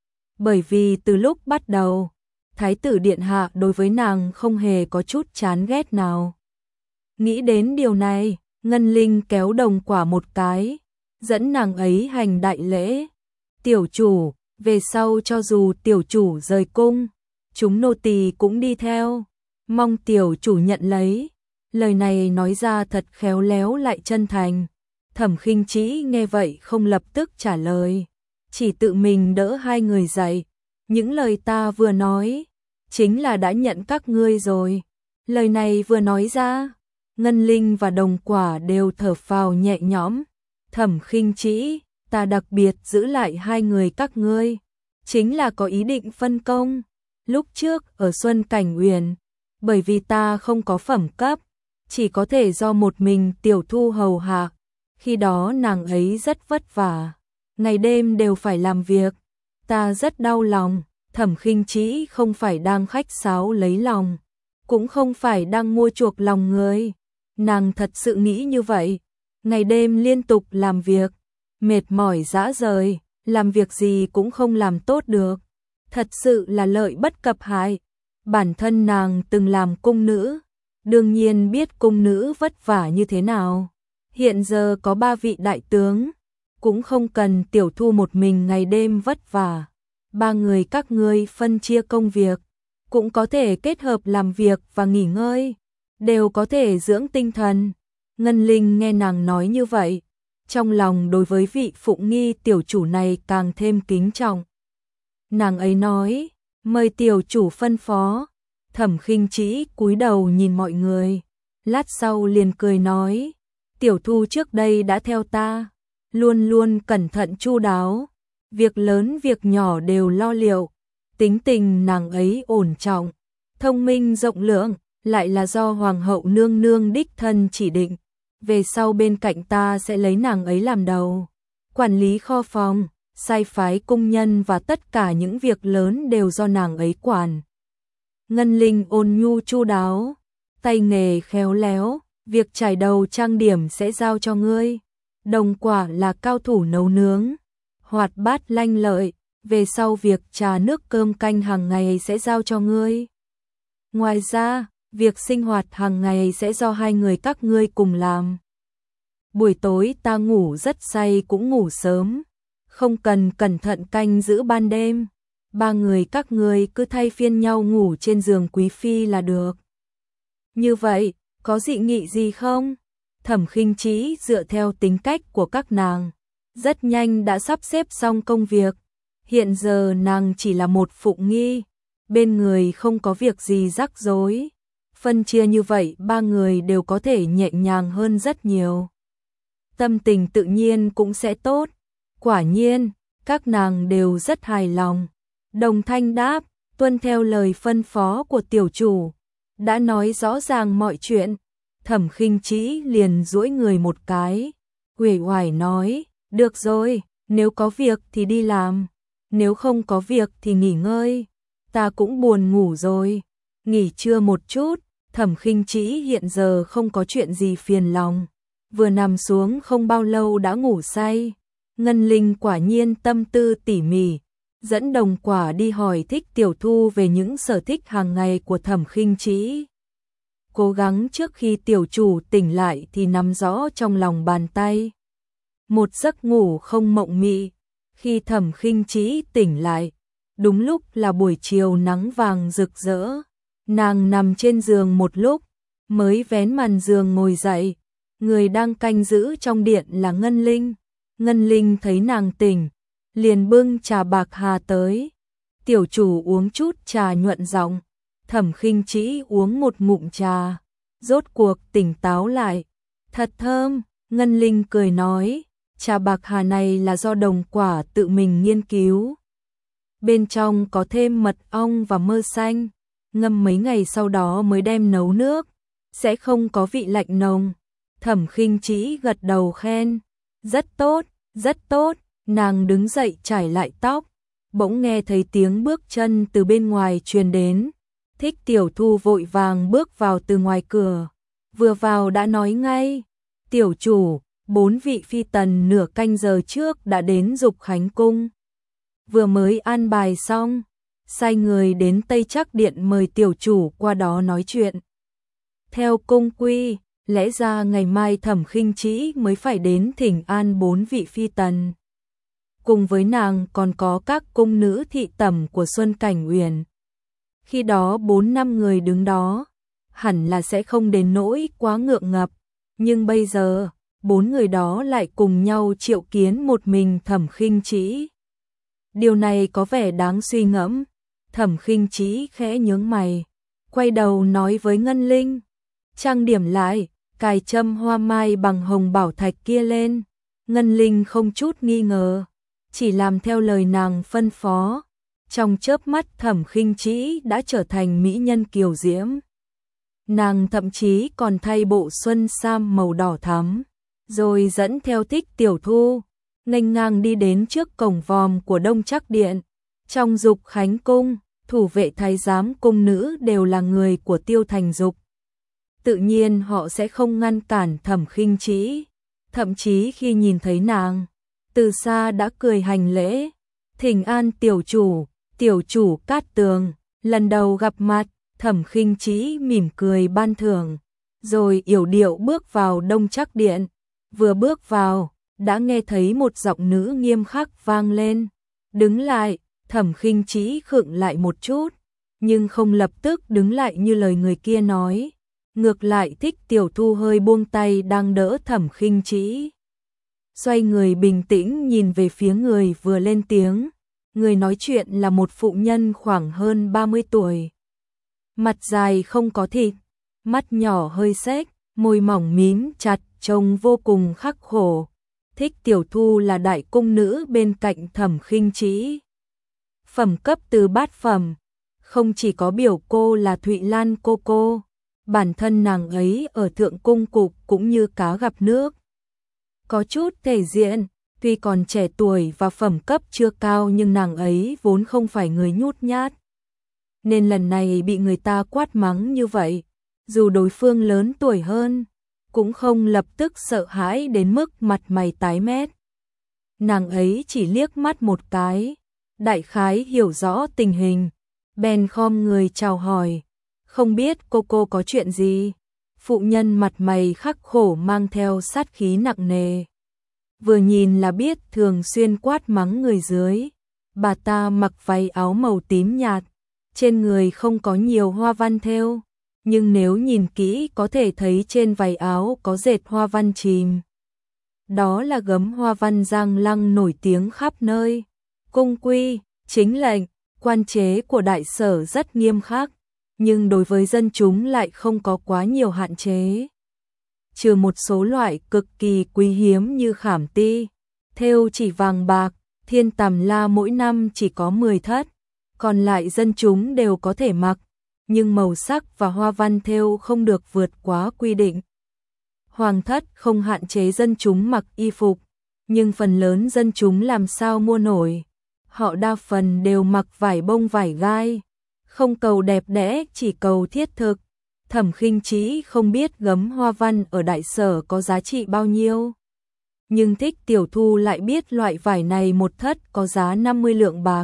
A: Bởi vì từ lúc bắt đầu, Thái tử điện hạ đối với nàng không hề có chút chán ghét nào. Nghĩ đến điều này, Ngân Linh kéo Đồng Quả một cái, dẫn nàng ấy hành đại lễ. Tiểu chủ, về sau cho dù tiểu chủ rời cung, chúng nô tỳ cũng đi theo, mong tiểu chủ nhận lấy. Lời này nói ra thật khéo léo lại chân thành. Thẩm Khinh Trĩ nghe vậy không lập tức trả lời, chỉ tự mình đỡ hai người dậy. Những lời ta vừa nói, chính là đã nhận các ngươi rồi. Lời này vừa nói ra, Ngân Linh và Đồng Quả đều thở phào nhẹ nhõm. Thẩm Khinh Trĩ, ta đặc biệt giữ lại hai người các ngươi, chính là có ý định phân công. Lúc trước ở Xuân Cảnh Uyển, bởi vì ta không có phẩm cấp, chỉ có thể do một mình Tiểu Thu hầu hạ. Khi đó nàng ấy rất vất vả, ngày đêm đều phải làm việc, ta rất đau lòng. Thẩm Khinh Trĩ không phải đang khách sáo lấy lòng, cũng không phải đang mua chuộc lòng người. Nàng thật sự nghĩ như vậy, ngày đêm liên tục làm việc, mệt mỏi rã rời, làm việc gì cũng không làm tốt được, thật sự là lợi bất cập hại. Bản thân nàng từng làm cung nữ, đương nhiên biết cung nữ vất vả như thế nào. Hiện giờ có ba vị đại tướng, cũng không cần Tiểu Thu một mình ngày đêm vất vả. Ba người các ngươi phân chia công việc, cũng có thể kết hợp làm việc và nghỉ ngơi, đều có thể dưỡng tinh thần. Ngân Linh nghe nàng nói như vậy, trong lòng đối với vị phụng nghi tiểu chủ này càng thêm kính trọng. Nàng ấy nói, mời tiểu chủ phân phó. Thẩm Khinh Trĩ cúi đầu nhìn mọi người, lát sau liền cười nói, tiểu thu trước đây đã theo ta, luôn luôn cẩn thận chu đáo, việc lớn việc nhỏ đều lo liệu, tính tình nàng ấy ổn trọng, thông minh rộng lượng, lại là do hoàng hậu nương nương đích thân chỉ định, về sau bên cạnh ta sẽ lấy nàng ấy làm đầu, quản lý kho phòng, sai phái cung nhân và tất cả những việc lớn đều do nàng ấy quản. Ngân Linh ôn nhu chu đáo, tay nghề khéo léo, việc trải đầu trang điểm sẽ giao cho ngươi. Đồng Quả là cao thủ nấu nướng, hoạt bát lanh lợi, về sau việc trà nước cơm canh hàng ngày sẽ giao cho ngươi. Ngoài ra, việc sinh hoạt hàng ngày sẽ do hai người các ngươi cùng làm. Buổi tối ta ngủ rất say cũng ngủ sớm, không cần cẩn thận canh giữ ban đêm. Ba người các ngươi cứ thay phiên nhau ngủ trên giường quý phi là được. Như vậy, có dị nghị gì không? Thẩm Khinh Trĩ dựa theo tính cách của các nàng, rất nhanh đã sắp xếp xong công việc. Hiện giờ nàng chỉ là một phụng nghi, bên người không có việc gì rắc rối. Phân chia như vậy ba người đều có thể nhẹ nhàng hơn rất nhiều. Tâm tình tự nhiên cũng sẽ tốt. Quả nhiên, các nàng đều rất hài lòng. Đồng thanh đáp, tuân theo lời phân phó của tiểu chủ, đã nói rõ ràng mọi chuyện. Thẩm Khinh Trĩ liền duỗi người một cái, uể oải nói, được rồi, nếu có việc thì đi làm, nếu không có việc thì nghỉ ngơi, ta cũng buồn ngủ rồi, nghỉ trưa một chút. Thẩm Khinh Trĩ hiện giờ không có chuyện gì phiền lòng, vừa nằm xuống không bao lâu đã ngủ say. Ngân Linh quả nhiên tâm tư tỉ mỉ, dẫn Đồng Quả đi hỏi thích tiểu thu về những sở thích hàng ngày của Thẩm Khinh Trĩ. Cố gắng trước khi tiểu chủ tỉnh lại thì nắm rõ trong lòng bàn tay. Một giấc ngủ không mộng mị, khi Thẩm Khinh Trĩ tỉnh lại, đúng lúc là buổi chiều nắng vàng rực rỡ. Nàng nằm trên giường một lúc, mới vén màn giường ngồi dậy. Người đang canh giữ trong điện là Ngân Linh. Ngân Linh thấy nàng tỉnh, liền bưng trà bạc hà tới. Tiểu chủ uống chút trà nhuận giọng. Thẩm Khinh Trĩ uống một ngụm trà, rốt cuộc tỉnh táo lại. Thật thơm, Ngân Linh cười nói, trà bạc hà này là do Đồng Quả tự mình nghiên cứu. Bên trong có thêm mật ong và mơ xanh, ngâm mấy ngày sau đó mới đem nấu nước, sẽ không có vị lạnh nồng. Thẩm Khinh Trĩ gật đầu khen, rất tốt, rất tốt. Nàng đứng dậy trải lại tóc, bỗng nghe thấy tiếng bước chân từ bên ngoài truyền đến. Thích tiểu thu vội vàng bước vào từ ngoài cửa, vừa vào đã nói ngay, tiểu chủ, bốn vị phi tần nửa canh giờ trước đã đến Dục Khánh Cung. Vừa mới an bài xong, sai người đến Tây Trắc Điện mời tiểu chủ qua đó nói chuyện. Theo cung quy, lẽ ra ngày mai Thẩm Khinh Trĩ mới phải đến thỉnh an bốn vị phi tần. Cùng với nàng còn có các cung nữ thị tẩm của Xuân Cảnh Uyển. Khi đó bốn năm người đứng đó, hẳn là sẽ không đến nỗi quá ngượng ngập, nhưng bây giờ, bốn người đó lại cùng nhau triệu kiến một mình Thẩm Khinh Trĩ. Điều này có vẻ đáng suy ngẫm. Thẩm Khinh Trĩ khẽ nhướng mày, quay đầu nói với Ngân Linh, trang điểm lại, cài châm hoa mai bằng hồng bảo thạch kia lên. Ngân Linh không chút nghi ngờ, chỉ làm theo lời nàng phân phó. Trong chớp mắt Thẩm Khinh Trĩ đã trở thành mỹ nhân kiều diễm. Nàng thậm chí còn thay bộ xuân sam màu đỏ thắm, rồi dẫn theo thích tiểu thu, nghênh ngang đi đến trước cổng vòm của Đông Trắc Điện. Trong Dục Khánh Cung, thủ vệ thái giám cung nữ đều là người của Tiêu Thành Dục. Tự nhiên họ sẽ không ngăn cản Thẩm Khinh Trĩ, thậm chí khi nhìn thấy nàng, từ xa đã cười hành lễ, thỉnh an tiểu chủ, tiểu chủ Cát Tường. Lần đầu gặp mặt, Thẩm Khinh Trĩ mỉm cười ban thưởng, rồi yểu điệu bước vào Đông Trắc Điện. Vừa bước vào, đã nghe thấy một giọng nữ nghiêm khắc vang lên, đứng lại. Thẩm Khinh Trĩ khựng lại một chút, nhưng không lập tức đứng lại như lời người kia nói. Ngược lại thích tiểu thu hơi buông tay đang đỡ Thẩm Khinh Trĩ, xoay người bình tĩnh nhìn về phía người vừa lên tiếng. Người nói chuyện là một phụ nhân khoảng hơn ba mươi tuổi. mặt dài không có thịt, mắt nhỏ hơi xếch, môi mỏng mím chặt, trông vô cùng khắc khổ. Thích Tiểu Thu là đại cung nữ bên cạnh Thẩm Khinh Trĩ. Phẩm cấp từ bát phẩm, không chỉ có biểu cô là Thụy Lan cô cô, bản thân nàng ấy ở thượng cung cục cũng như cá gặp nước. Có chút thể diện, tuy còn trẻ tuổi và phẩm cấp chưa cao nhưng nàng ấy vốn không phải người nhút nhát. Nên lần này bị người ta quát mắng như vậy, dù đối phương lớn tuổi hơn, cũng không lập tức sợ hãi đến mức mặt mày tái mét. Nàng ấy chỉ liếc mắt một cái, đại khái hiểu rõ tình hình, bèn khom người chào hỏi, không biết cô cô có chuyện gì. Phụ nhân mặt mày khắc khổ mang theo sát khí nặng nề. Vừa nhìn là biết thường xuyên quát mắng người dưới. Bà ta mặc váy áo màu tím nhạt, trên người không có nhiều hoa văn thêu, nhưng nếu nhìn kỹ có thể thấy trên váy áo có dệt hoa văn chìm. Đó là gấm hoa văn giang lăng nổi tiếng khắp nơi. Cung quy, chính lệnh, quan chế của đại sở rất nghiêm khắc, nhưng đối với dân chúng lại không có quá nhiều hạn chế. Trừ một số loại cực kỳ quý hiếm như khảm ti, thêu chỉ vàng bạc, thiên tàm la mỗi năm chỉ có mười thất, còn lại dân chúng đều có thể mặc, nhưng màu sắc và hoa văn thêu không được vượt quá quy định. Hoàng thất không hạn chế dân chúng mặc y phục, nhưng phần lớn dân chúng làm sao mua nổi. Họ đa phần đều mặc vải bông vải gai, không cầu đẹp đẽ chỉ cầu thiết thực. Thẩm Khinh Trĩ không biết gấm hoa văn ở đại sở có giá trị bao nhiêu, nhưng Thích Tiểu Thu lại biết loại vải này một thất có giá năm mươi lượng bạc.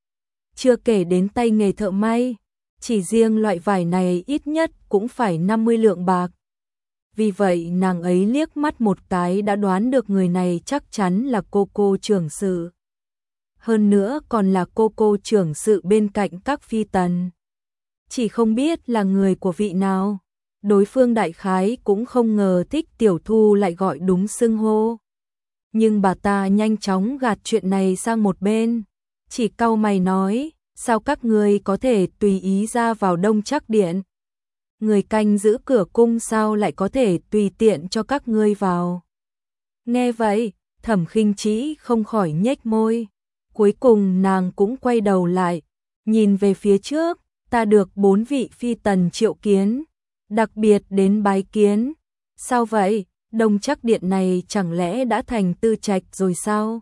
A: Chưa kể đến tay nghề thợ may, chỉ riêng loại vải này ít nhất cũng phải năm mươi lượng bạc. Vì vậy nàng ấy liếc mắt một cái đã đoán được người này chắc chắn là cô cô trưởng sự. Hơn nữa còn là cô cô trưởng sự bên cạnh các phi tần. Chỉ không biết là người của vị nào. Đối phương đại khái cũng không ngờ Thích Tiểu Thu lại gọi đúng xưng hô. Nhưng bà ta nhanh chóng gạt chuyện này sang một bên. Chỉ cau mày nói, sao các người có thể tùy ý ra vào Đông Trắc Điện? Người canh giữ cửa cung sao lại có thể tùy tiện cho các ngươi vào? Nghe vậy, Thẩm Khinh Trĩ không khỏi nhếch môi. Cuối cùng nàng cũng quay đầu lại, nhìn về phía trước, ta được bốn vị phi tần triệu kiến, đặc biệt đến bái kiến. Sao vậy, Đông Trắc Điện này chẳng lẽ đã thành tư trạch rồi sao?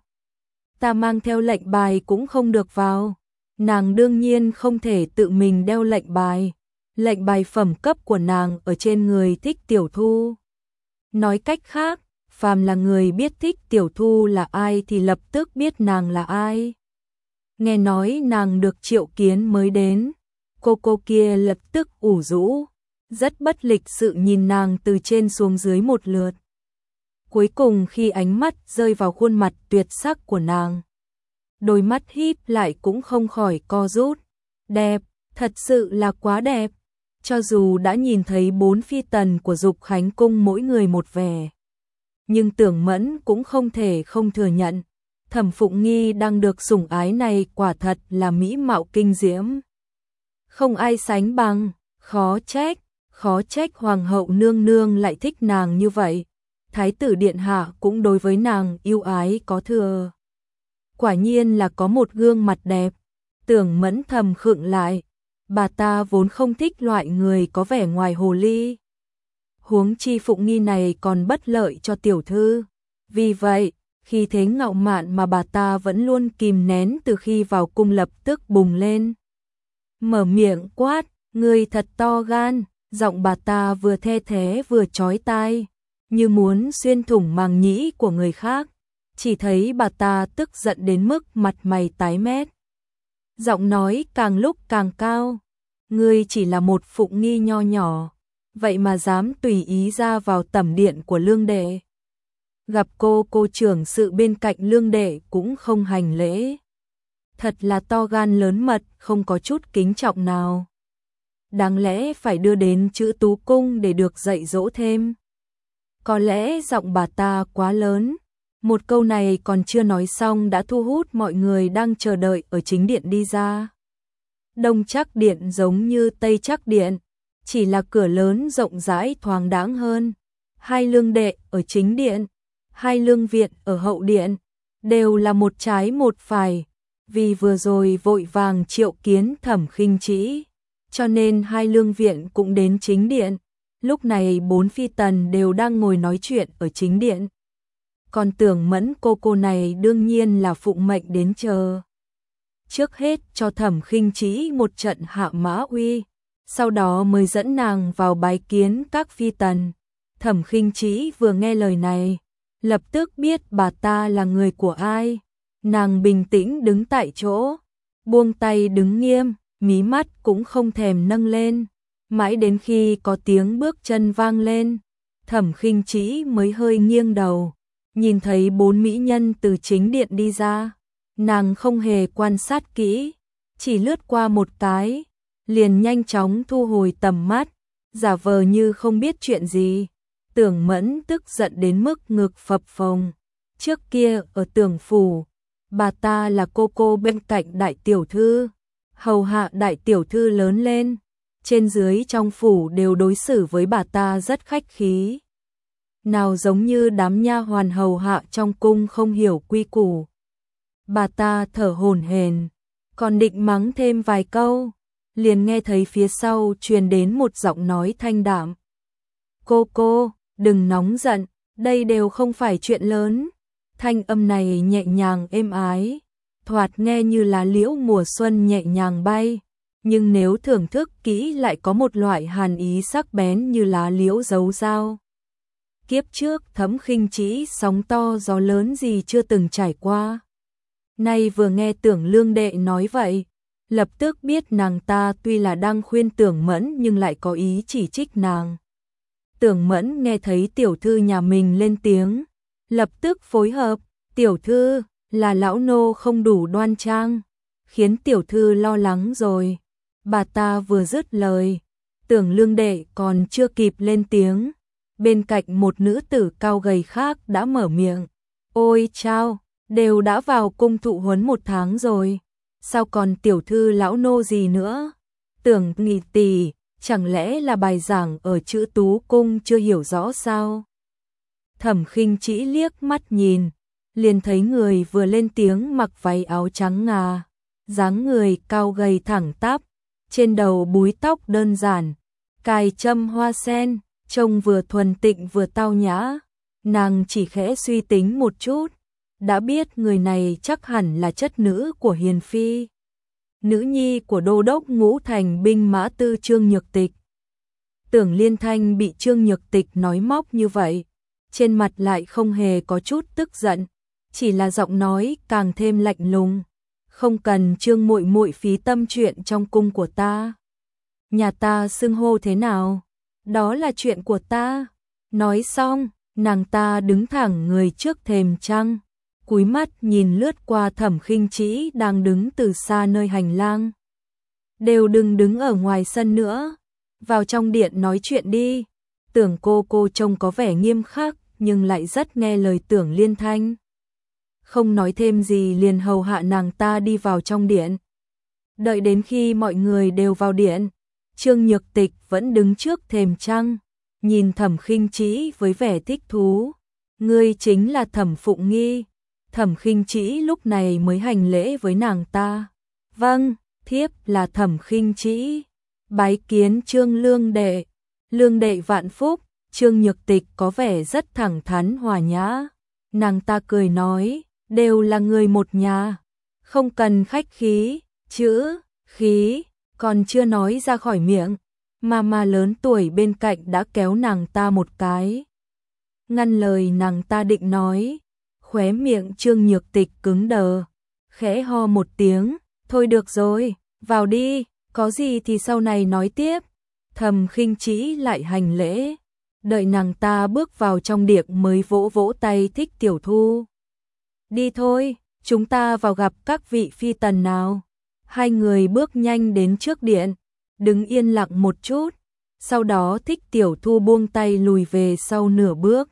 A: Ta mang theo lệnh bài cũng không được vào. Nàng đương nhiên không thể tự mình đeo lệnh bài. Lệnh bài phẩm cấp của nàng ở trên người Thích Tiểu Thu. Nói cách khác, phàm là người biết Thích Tiểu Thu là ai thì lập tức biết nàng là ai. Nghe nói nàng được triệu kiến mới đến, cô cô kia lập tức ủ rũ, rất bất lịch sự nhìn nàng từ trên xuống dưới một lượt. Cuối cùng khi ánh mắt rơi vào khuôn mặt tuyệt sắc của nàng, đôi mắt híp lại cũng không khỏi co rút. Đẹp, thật sự là quá đẹp. Cho dù đã nhìn thấy bốn phi tần của Dục Khánh Cung mỗi người một vẻ, nhưng Tưởng Mẫn cũng không thể không thừa nhận, Thẩm Phụng Nghi đang được sủng ái này quả thật là mỹ mạo kinh diễm. Không ai sánh bằng, khó trách, khó trách Hoàng hậu nương nương lại thích nàng như vậy. Thái tử điện hạ cũng đối với nàng yêu ái có thừa. Quả nhiên là có một gương mặt đẹp. Tưởng Mẫn thầm khựng lại. Bà ta vốn không thích loại người có vẻ ngoài hồ ly. Huống chi Phụng Nghi này còn bất lợi cho tiểu thư. Vì vậy, khi thế ngạo mạn mà bà ta vẫn luôn kìm nén từ khi vào cung lập tức bùng lên. Mở miệng quát, người thật to gan, giọng bà ta vừa the thế vừa chói tai, như muốn xuyên thủng màng nhĩ của người khác. Chỉ thấy bà ta tức giận đến mức mặt mày tái mét. Giọng nói càng lúc càng cao. Ngươi chỉ là một Phụng Nghi nho nhỏ, vậy mà dám tùy ý ra vào tẩm điện của lương đệ. Gặp cô cô trưởng sự bên cạnh lương đệ cũng không hành lễ. Thật là to gan lớn mật, không có chút kính trọng nào. Đáng lẽ phải đưa đến chữ Tú Cung để được dạy dỗ thêm. Có lẽ giọng bà ta quá lớn. Một câu này còn chưa nói xong đã thu hút mọi người đang chờ đợi ở chính điện đi ra. Đông Trắc Điện giống như Tây Trắc Điện, chỉ là cửa lớn rộng rãi thoáng đãng hơn. Hai lương đệ ở chính điện, hai lương viện ở hậu điện, đều là một trái một phải, vì vừa rồi vội vàng triệu kiến Thẩm Khinh Trĩ, cho nên hai lương viện cũng đến chính điện. Lúc này bốn phi tần đều đang ngồi nói chuyện ở chính điện. Còn Tưởng Mẫn cô cô này đương nhiên là phụng mệnh đến chờ. Trước hết cho Thẩm Khinh Trĩ một trận hạ mã uy, sau đó mới dẫn nàng vào bái kiến các phi tần. Thẩm Khinh Trĩ vừa nghe lời này, lập tức biết bà ta là người của ai. Nàng bình tĩnh đứng tại chỗ, buông tay đứng nghiêm, mí mắt cũng không thèm nâng lên. Mãi đến khi có tiếng bước chân vang lên, Thẩm Khinh Trĩ mới hơi nghiêng đầu, nhìn thấy bốn mỹ nhân từ chính điện đi ra. Nàng không hề quan sát kỹ, chỉ lướt qua một cái, liền nhanh chóng thu hồi tầm mắt, giả vờ như không biết chuyện gì. Tưởng Mẫn tức giận đến mức ngực phập phồng. Trước kia ở Tưởng phủ, bà ta là cô cô bên cạnh đại tiểu thư, hầu hạ đại tiểu thư lớn lên, trên dưới trong phủ đều đối xử với bà ta rất khách khí. Nào giống như đám nha hoàn hầu hạ trong cung không hiểu quy củ. Bà ta thở hổn hển, còn định mắng thêm vài câu, liền nghe thấy phía sau truyền đến một giọng nói thanh đạm. Cô cô, đừng nóng giận, đây đều không phải chuyện lớn. Thanh âm này nhẹ nhàng êm ái, thoạt nghe như lá liễu mùa xuân nhẹ nhàng bay, nhưng nếu thưởng thức kỹ lại có một loại hàn ý sắc bén như lá liễu giấu dao. Kiếp trước Thẩm Khinh Trĩ sóng to gió lớn gì chưa từng trải qua. Nay vừa nghe Tưởng lương đệ nói vậy, lập tức biết nàng ta tuy là đang khuyên Tưởng Mẫn nhưng lại có ý chỉ trích nàng. Tưởng Mẫn nghe thấy tiểu thư nhà mình lên tiếng, lập tức phối hợp. Tiểu thư, là lão nô không đủ đoan trang, khiến tiểu thư lo lắng rồi. Bà ta vừa dứt lời, Tưởng lương đệ còn chưa kịp lên tiếng, bên cạnh một nữ tử cao gầy khác đã mở miệng. Ôi chao, đều đã vào cung thụ huấn một tháng rồi, sao còn tiểu thư lão nô gì nữa? Tưởng Nghị tỷ, chẳng lẽ là bài giảng ở Chữ Tú cung chưa hiểu rõ sao? Thẩm Khinh Trĩ liếc mắt nhìn, liền thấy người vừa lên tiếng mặc váy áo trắng ngà, dáng người cao gầy thẳng tắp, trên đầu búi tóc đơn giản, cài châm hoa sen, trông vừa thuần tịnh vừa tao nhã. Nàng chỉ khẽ suy tính một chút, đã biết người này chắc hẳn là chất nữ của Hiền phi, nữ nhi của đô đốc ngũ thành binh mã tư Trương Nhược Tịch. Tưởng Liên Thanh bị Trương Nhược Tịch nói móc như vậy, trên mặt lại không hề có chút tức giận, chỉ là giọng nói càng thêm lạnh lùng. Không cần Trương muội muội phí tâm chuyện trong cung của ta. Nhà ta xưng hô thế nào, đó là chuyện của ta. Nói xong, nàng ta đứng thẳng người trước thềm trăng, cúi mắt nhìn lướt qua Thẩm Khinh Trĩ đang đứng từ xa nơi hành lang. Đều đừng đứng ở ngoài sân nữa, vào trong điện nói chuyện đi. Tưởng cô cô trông có vẻ nghiêm khắc nhưng lại rất nghe lời Tưởng Liên Thanh. Không nói thêm gì liền hầu hạ nàng ta đi vào trong điện. Đợi đến khi mọi người đều vào điện, Trương Nhược Tịch vẫn đứng trước thềm trăng, nhìn Thẩm Khinh Trĩ với vẻ thích thú. Ngươi chính là Thẩm Phụng Nghi. Thẩm Khinh Trĩ lúc này mới hành lễ với nàng ta. Vâng, thiếp là Thẩm Khinh Trĩ. Bái kiến Trương lương đệ. Lương đệ vạn phúc. Trương Nhược Tịch có vẻ rất thẳng thắn hòa nhã. Nàng ta cười nói, đều là người một nhà, không cần khách khí. Chữ khí còn chưa nói ra khỏi miệng, mà mà lớn tuổi bên cạnh đã kéo nàng ta một cái, ngăn lời nàng ta định nói. Khóe miệng Trương Nhược Tịch cứng đờ, khẽ ho một tiếng, thôi được rồi, vào đi, có gì thì sau này nói tiếp. Thẩm Khinh Trĩ lại hành lễ, đợi nàng ta bước vào trong điện mới vỗ vỗ tay Thích Tiểu Thu. Đi thôi, chúng ta vào gặp các vị phi tần nào. Hai người bước nhanh đến trước điện, đứng yên lặng một chút, sau đó Thích Tiểu Thu buông tay lùi về sau nửa bước.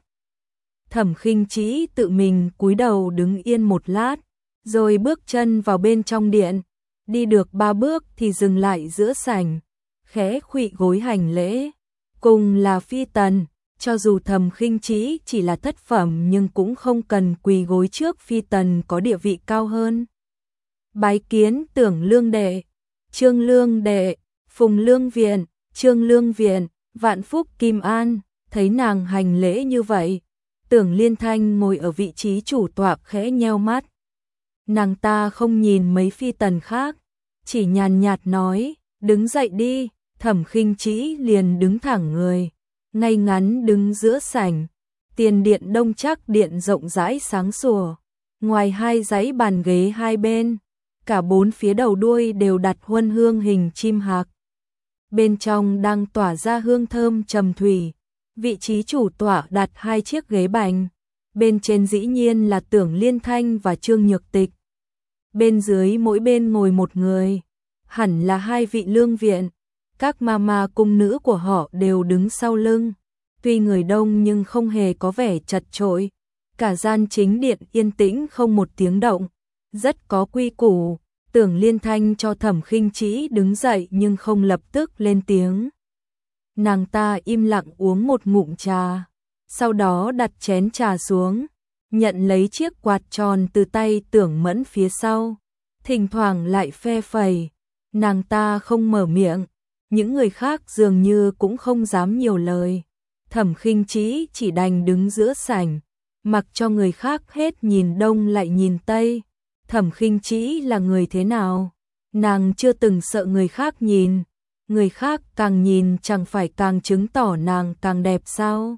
A: Thẩm Khinh Trĩ tự mình cúi đầu đứng yên một lát, rồi bước chân vào bên trong điện. đi được ba bước thì dừng lại giữa sảnh, khẽ khuỵu gối hành lễ. Cùng là phi tần, cho dù Thẩm Khinh Trĩ chỉ là thất phẩm nhưng cũng không cần quỳ gối trước phi tần có địa vị cao hơn. Bái kiến Tưởng Lương đệ, Trương Lương đệ, Phùng Lương viện, Trương Lương viện, Vạn Phúc Kim An. Thấy nàng hành lễ như vậy, Tưởng Liên Thanh ngồi ở vị trí chủ tọa khẽ nheo mắt. Nàng ta không nhìn mấy phi tần khác, chỉ nhàn nhạt nói, đứng dậy đi. Thẩm Khinh Trĩ liền đứng thẳng người, ngay ngắn đứng giữa sảnh. Tiền điện Đông Trác điện rộng rãi sáng sủa, ngoài hai dãy bàn ghế hai bên, cả bốn phía đầu đuôi đều đặt huân hương hình chim hạc. Bên trong đang tỏa ra hương thơm trầm thủy. Vị trí chủ tọa đặt hai chiếc ghế bành, bên trên dĩ nhiên là Tưởng Liên Thanh và Trương Nhược Tịch. Bên dưới mỗi bên ngồi một người, hẳn là hai vị lương viện. Các mama cung nữ của họ đều đứng sau lưng, tuy người đông nhưng không hề có vẻ chật chội. Cả gian chính điện yên tĩnh không một tiếng động, rất có quy củ. Tưởng Liên Thanh cho Thẩm Khinh Trĩ đứng dậy nhưng không lập tức lên tiếng. Nàng ta im lặng uống một ngụm trà, sau đó đặt chén trà xuống, nhận lấy chiếc quạt tròn từ tay Tưởng Mẫn phía sau, thỉnh thoảng lại phe phẩy. Nàng ta không mở miệng, những người khác dường như cũng không dám nhiều lời. Thẩm Khinh Trĩ chỉ đành đứng giữa sảnh, mặc cho người khác hết nhìn đông lại nhìn tây. Thẩm Khinh Trĩ là người thế nào? Nàng chưa từng sợ người khác nhìn, người khác càng nhìn chẳng phải càng chứng tỏ nàng càng đẹp sao?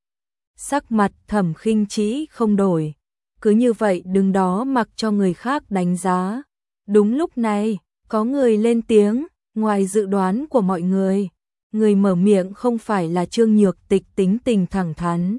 A: Sắc mặt Thẩm Khinh Trĩ không đổi, cứ như vậy đứng đó mặc cho người khác đánh giá. Đúng lúc này, có người lên tiếng, ngoài dự đoán của mọi người, người mở miệng không phải là Trương Nhược Tịch tính tình thẳng thắn,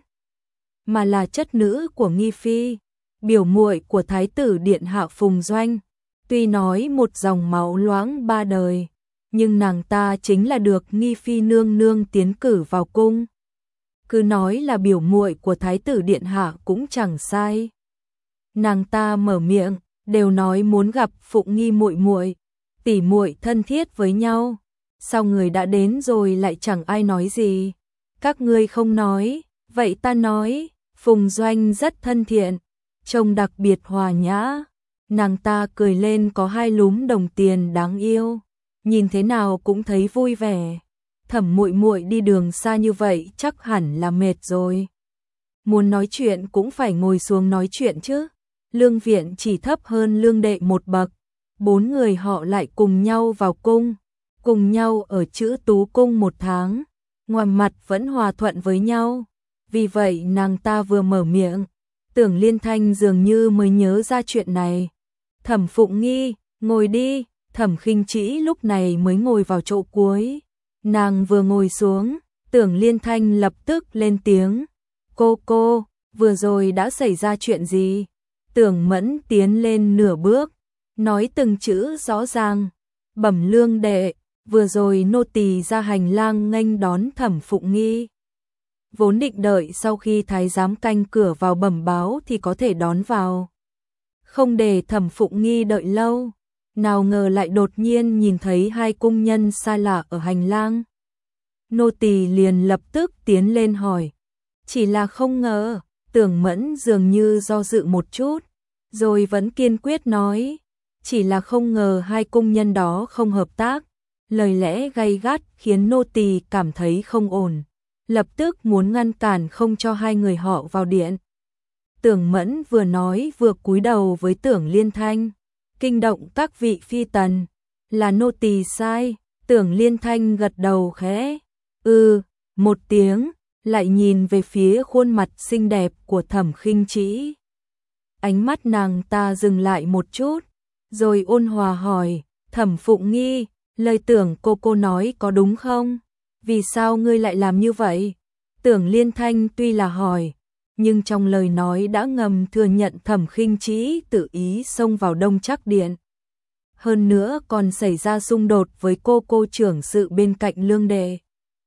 A: mà là chất nữ của Nghi Phi, biểu muội của Thái tử Điện Hạ Phùng Doanh. Tuy nói một dòng máu loãng ba đời, nhưng nàng ta chính là được Nghi Phi nương nương tiến cử vào cung. Cứ nói là biểu muội của Thái tử Điện Hạ cũng chẳng sai. Nàng ta mở miệng, đều nói muốn gặp Phụng Nghi muội muội, tỉ muội thân thiết với nhau. Sao người đã đến rồi lại chẳng ai nói gì? Các ngươi không nói, vậy ta nói. Phùng Doanh rất thân thiện, trông đặc biệt hòa nhã. Nàng ta cười lên có hai lúm đồng tiền đáng yêu, nhìn thế nào cũng thấy vui vẻ. Thẩm muội muội đi đường xa như vậy chắc hẳn là mệt rồi. Muốn nói chuyện cũng phải ngồi xuống nói chuyện chứ. Lương viện chỉ thấp hơn lương đệ một bậc. Bốn người họ lại cùng nhau vào cung, cùng nhau ở Chữ Tú cung một tháng, ngoài mặt vẫn hòa thuận với nhau. Vì vậy nàng ta vừa mở miệng, Tưởng Liên Thanh dường như mới nhớ ra chuyện này. Thẩm Phụng Nghi, ngồi đi. Thẩm Khinh Trĩ lúc này mới ngồi vào chỗ cuối. Nàng vừa ngồi xuống, Tưởng Liên Thanh lập tức lên tiếng. Cô cô, vừa rồi đã xảy ra chuyện gì? Tưởng Mẫn tiến lên nửa bước, nói từng chữ rõ ràng. Bẩm lương đệ, vừa rồi nô tỳ ra hành lang nghênh đón Thẩm Phụng Nghi. Vốn định đợi sau khi thái giám canh cửa vào bẩm báo thì có thể đón vào, không để Thẩm Phụng Nghi đợi lâu. Nào ngờ lại đột nhiên nhìn thấy hai cung nhân xa lạ ở hành lang. Nô tỳ liền lập tức tiến lên hỏi. Chỉ là không ngờ. Tưởng Mẫn dường như do dự một chút, rồi vẫn kiên quyết nói. Chỉ là không ngờ hai cung nhân đó không hợp tác. Lời lẽ gay gắt khiến nô tỳ cảm thấy không ổn, lập tức muốn ngăn cản không cho hai người họ vào điện. Tưởng Mẫn vừa nói vừa cúi đầu với Tưởng Liên Thanh, kinh động các vị phi tần, là nô tỳ sai. Tưởng Liên Thanh gật đầu khẽ, ừ, một tiếng, lại nhìn về phía khuôn mặt xinh đẹp của Thẩm Khinh Trĩ. Ánh mắt nàng ta dừng lại một chút, rồi ôn hòa hỏi, Thẩm Phụng Nghi, lời Tưởng cô cô nói có đúng không? Vì sao ngươi lại làm như vậy? Tưởng Liên Thanh tuy là hỏi, nhưng trong lời nói đã ngầm thừa nhận Thẩm Khinh Trĩ tự ý xông vào Đông Trác điện. Hơn nữa còn xảy ra xung đột với cô cô trưởng sự bên cạnh lương đệ.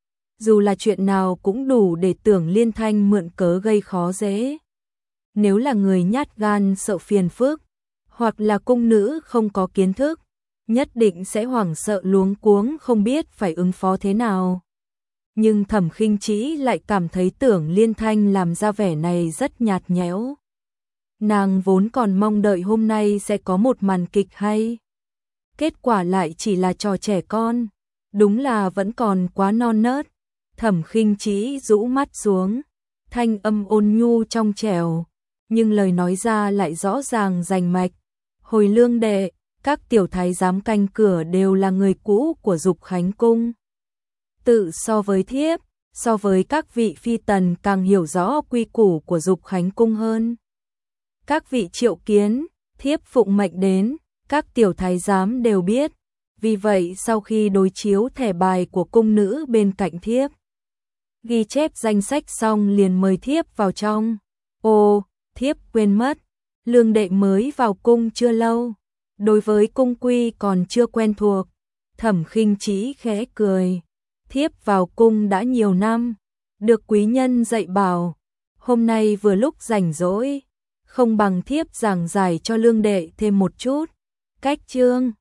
A: Dù là chuyện nào cũng đủ để Tưởng Liên Thanh mượn cớ gây khó dễ. Nếu là người nhát gan sợ phiền phức, hoặc là cung nữ không có kiến thức, nhất định sẽ hoảng sợ luống cuống không biết phải ứng phó thế nào. Nhưng Thẩm Khinh Trĩ lại cảm thấy Tưởng Liên Thanh làm ra vẻ này rất nhạt nhẽo. Nàng vốn còn mong đợi hôm nay sẽ có một màn kịch hay. Kết quả lại chỉ là trò trẻ con, đúng là vẫn còn quá non nớt. Thẩm Khinh Trĩ rũ mắt xuống, thanh âm ôn nhu trong trẻo, nhưng lời nói ra lại rõ ràng rành mạch. Hồi Lương đệ, các tiểu thái giám canh cửa đều là người cũ của Dục Khánh cung. Tự so với thiếp, so với các vị phi tần càng hiểu rõ quy củ của Dục Khánh cung hơn. Các vị triệu kiến, thiếp phụng mệnh đến, các tiểu thái giám đều biết. Vì vậy sau khi đối chiếu thẻ bài của cung nữ bên cạnh thiếp, ghi chép danh sách xong liền mời thiếp vào trong. Ồ, thiếp quên mất, Lương đệ mới vào cung chưa lâu, đối với cung quy còn chưa quen thuộc. Thẩm Khinh Trĩ khẽ cười, thiếp vào cung đã nhiều năm, được quý nhân dạy bảo, hôm nay vừa lúc rảnh rỗi, không bằng thiếp giảng giải cho Lương đệ thêm một chút. Cách chương